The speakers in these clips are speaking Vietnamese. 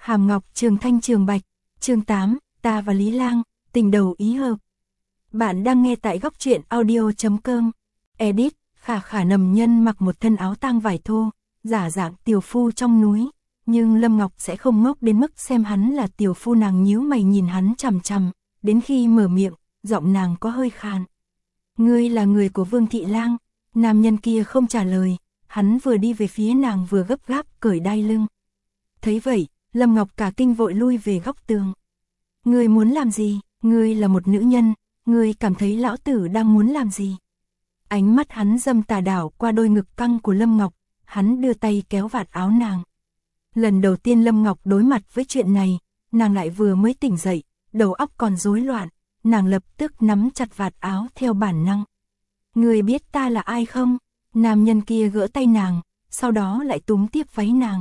Hàm Ngọc Trường Thanh Trường Bạch, chương 8, ta và Lý Lang, tình đầu ý hợp. Bạn đang nghe tại góc truyện audio.com. Edit, Khả Khả nầm nhân mặc một thân áo tang vải thô, giả dạng tiểu phu trong núi, nhưng Lâm Ngọc sẽ không ngốc đến mức xem hắn là tiểu phu. Nàng nhíu mày nhìn hắn chằm chằm, đến khi mở miệng, giọng nàng có hơi khàn. Ngươi là người của Vương Thị Lang? Nam nhân kia không trả lời, hắn vừa đi về phía nàng vừa gấp gáp cởi đai lưng. Thấy vậy, Lâm Ngọc cả kinh vội lui về góc tường. Ngươi muốn làm gì? Ngươi là một nữ nhân, ngươi cảm thấy lão tử đang muốn làm gì? Ánh mắt hắn dâm tà đảo qua đôi ngực căng của Lâm Ngọc, hắn đưa tay kéo vạt áo nàng. Lần đầu tiên Lâm Ngọc đối mặt với chuyện này, nàng lại vừa mới tỉnh dậy, đầu óc còn rối loạn, nàng lập tức nắm chặt vạt áo theo bản năng. Ngươi biết ta là ai không? Nam nhân kia gỡ tay nàng, sau đó lại túm tiếp váy nàng.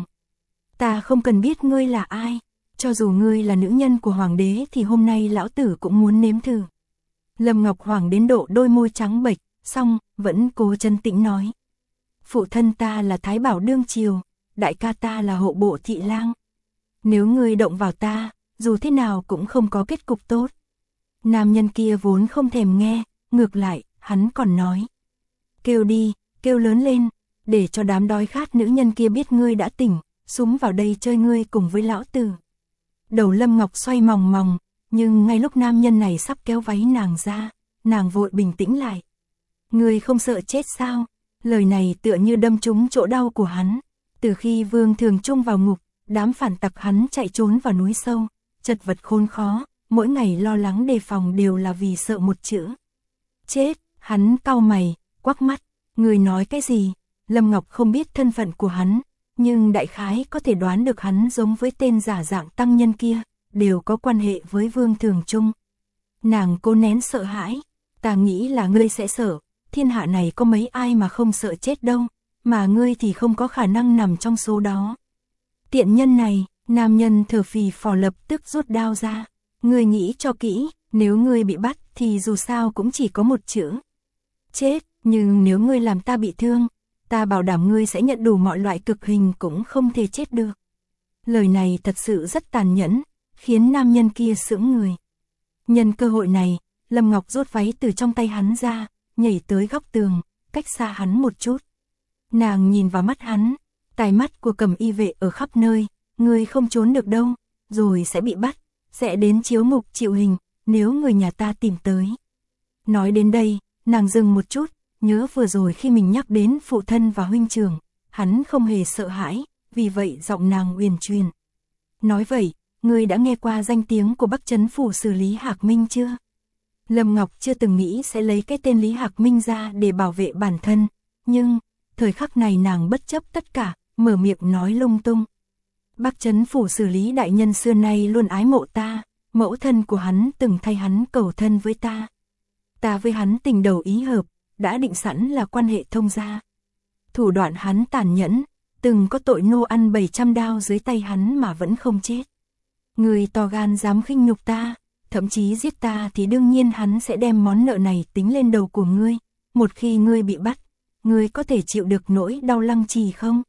Ta không cần biết ngươi là ai, cho dù ngươi là nữ nhân của hoàng đế thì hôm nay lão tử cũng muốn nếm thử. Lâm Ngọc hoảng đến độ đôi môi trắng bệch, xong vẫn cố trấn tĩnh nói. Phụ thân ta là Thái Bảo đương triều, đại ca ta là hộ bộ Thị Lang. Nếu ngươi động vào ta, dù thế nào cũng không có kết cục tốt. Nam nhân kia vốn không thèm nghe, ngược lại, hắn còn nói. Kêu đi, kêu lớn lên, để cho đám đói khát nữ nhân kia biết ngươi đã tỉnh, xúm vào đây chơi ngươi cùng với lão tử. Đầu Lâm Ngọc xoay mòng mòng, nhưng ngay lúc nam nhân này sắp kéo váy nàng ra, nàng vội bình tĩnh lại. Ngươi không sợ chết sao? Lời này tựa như đâm trúng chỗ đau của hắn. Từ khi Vương Thường Trung vào ngục, đám phản tặc hắn chạy trốn vào núi sâu, chật vật khốn khó, mỗi ngày lo lắng đề phòng đều là vì sợ một chữ. Chết, hắn cau mày, quắc mắt, người nói cái gì? Lâm Ngọc không biết thân phận của hắn, nhưng đại khái có thể đoán được hắn giống với tên giả dạng tăng nhân kia, đều có quan hệ với Vương Thường Trung. Nàng cố nén sợ hãi, ta nghĩ là ngươi sẽ sợ, thiên hạ này có mấy ai mà không sợ chết đâu, mà ngươi thì không có khả năng nằm trong số đó. Tiện nhân này, nam nhân thở phì phò lập tức rút đao ra. Ngươi nghĩ cho kỹ, nếu ngươi bị bắt thì dù sao cũng chỉ có một chữ. Chết, nhưng nếu ngươi làm ta bị thương, ta bảo đảm ngươi sẽ nhận đủ mọi loại cực hình cũng không thể chết được. Lời này thật sự rất tàn nhẫn, khiến nam nhân kia sững người. Nhân cơ hội này, Lâm Ngọc rút váy từ trong tay hắn ra, nhảy tới góc tường, cách xa hắn một chút. Nàng nhìn vào mắt hắn, tai mắt của Cẩm Y vệ ở khắp nơi, ngươi không trốn được đâu, rồi sẽ bị bắt, sẽ đến chiếu ngục chịu hình, nếu người nhà ta tìm tới. Nói đến đây, nàng dừng một chút, nhớ vừa rồi khi mình nhắc đến phụ thân và huynh trưởng, hắn không hề sợ hãi, vì vậy giọng nàng uyển chuyển. Nói vậy, ngươi đã nghe qua danh tiếng của Bắc Trấn phủ xử Lý Hạc Minh chưa? Lâm Ngọc chưa từng nghĩ sẽ lấy cái tên Lý Hạc Minh ra để bảo vệ bản thân, nhưng thời khắc này nàng bất chấp tất cả, mở miệng nói lung tung. Bắc Trấn phủ xử Lý đại nhân xưa nay luôn ái mộ ta, mẫu thân của hắn từng thay hắn cầu thân với ta. Ta với hắn tình đầu ý hợp, đã định sẵn là quan hệ thông gia. Thủ đoạn hắn tàn nhẫn, từng có tội nô ăn 700 đao dưới tay hắn mà vẫn không chết. Người to gan dám khinh nhục ta, thậm chí giết ta thì đương nhiên hắn sẽ đem món nợ này tính lên đầu của ngươi. Một khi ngươi bị bắt, ngươi có thể chịu được nỗi đau lăng trì không?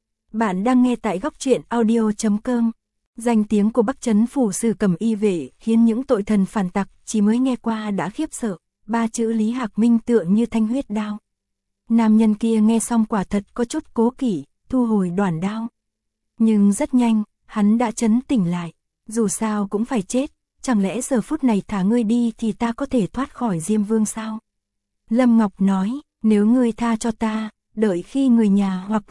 Bạn đang nghe tại góc truyện audio.com. Danh tiếng của Bắc Trấn phủ sử Cẩm Y vệ khiến những tội thần phản tặc chỉ mới nghe qua đã khiếp sợ. Ba chữ Lý Hạc Minh tựa như thanh huyết đao. Nam nhân kia nghe xong quả thật có chút cố kỵ, thu hồi đoản đao. Nhưng rất nhanh, hắn đã trấn tỉnh lại. Dù sao cũng phải chết, chẳng lẽ giờ phút này thả ngươi đi thì ta có thể thoát khỏi Diêm Vương sao? Lâm Ngọc nói, nếu ngươi tha cho ta, đợi khi người nhà hoặc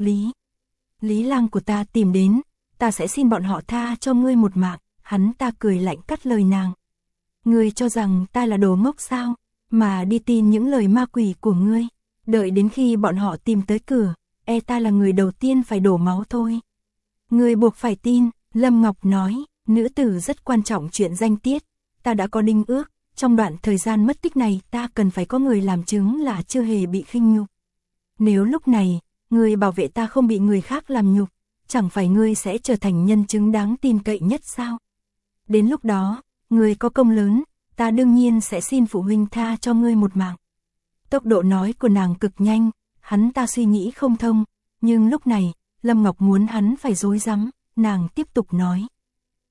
Lý Lang của ta tìm đến, ta sẽ xin bọn họ tha cho ngươi một mạng. Hắn ta cười lạnh cắt lời nàng. Ngươi cho rằng ta là đồ ngốc sao? Mà đi tin những lời ma quỷ của ngươi, đợi đến khi bọn họ tìm tới cửa, ta là người đầu tiên phải đổ máu thôi. Ngươi buộc phải tin, Lâm Ngọc nói, nữ tử rất quan trọng chuyện danh tiết, ta đã có đinh ước, trong đoạn thời gian mất tích này ta cần phải có người làm chứng là chưa hề bị khinh nhục. Nếu lúc này, ngươi bảo vệ ta không bị người khác làm nhục, chẳng phải ngươi sẽ trở thành nhân chứng đáng tin cậy nhất sao? Đến lúc đó, ngươi có công lớn, ta đương nhiên sẽ xin phụ huynh tha cho ngươi một mạng. Tốc độ nói của nàng cực nhanh, hắn ta suy nghĩ không thông, nhưng lúc này, Lâm Ngọc muốn hắn phải rối rắm, nàng tiếp tục nói.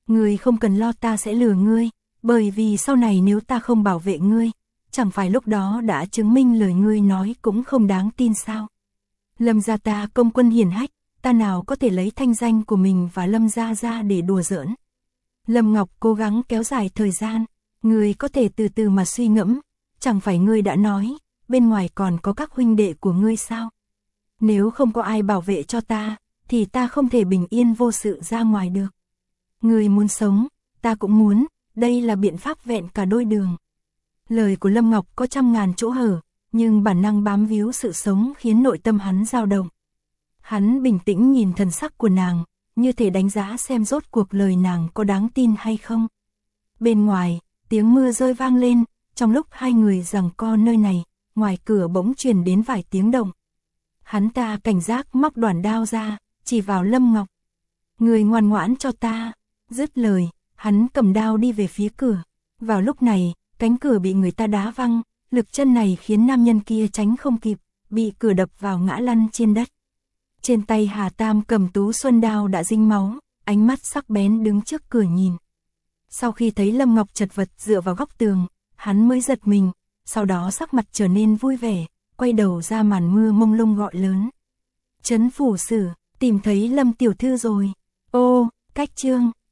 Ngươi không cần lo ta sẽ lừa ngươi, bởi vì sau này nếu ta không bảo vệ ngươi, chẳng phải lúc đó đã chứng minh lời ngươi nói cũng không đáng tin sao. Lâm gia ta công quân hiển hách, ta nào có thể lấy thanh danh của mình và Lâm gia ra để đùa giỡn. Lâm Ngọc cố gắng kéo dài thời gian, ngươi có thể từ từ mà suy ngẫm, chẳng phải ngươi đã nói, bên ngoài còn có các huynh đệ của ngươi sao? Nếu không có ai bảo vệ cho ta, thì ta không thể bình yên vô sự ra ngoài được. Ngươi muốn sống, ta cũng muốn, đây là biện pháp vẹn cả đôi đường. Lời của Lâm Ngọc có trăm ngàn chỗ hở, nhưng bản năng bám víu sự sống khiến nội tâm hắn dao động. Hắn bình tĩnh nhìn thần sắc của nàng, như thể đánh giá xem rốt cuộc lời nàng có đáng tin hay không. Bên ngoài, tiếng mưa rơi vang lên, trong lúc hai người giằng co nơi này, ngoài cửa bỗng truyền đến vài tiếng động. Hắn ta cảnh giác móc đoản đao ra, chỉ vào Lâm Ngọc. Người ngoan ngoãn cho ta. Dứt lời, hắn cầm đao đi về phía cửa. Vào lúc này, cánh cửa bị người ta đá văng, lực chân này khiến nam nhân kia tránh không kịp, bị cửa đập vào ngã lăn trên đất. Trên tay Hà Tam cầm Tú Xuân đao đã dính máu, ánh mắt sắc bén đứng trước cửa nhìn. Sau khi thấy Lâm Ngọc chật vật dựa vào góc tường, hắn mới giật mình, sau đó sắc mặt trở nên vui vẻ, quay đầu ra màn mưa mông lung gọi lớn. Trấn phủ sử, tìm thấy Lâm tiểu thư rồi. Ô, Cách Trương.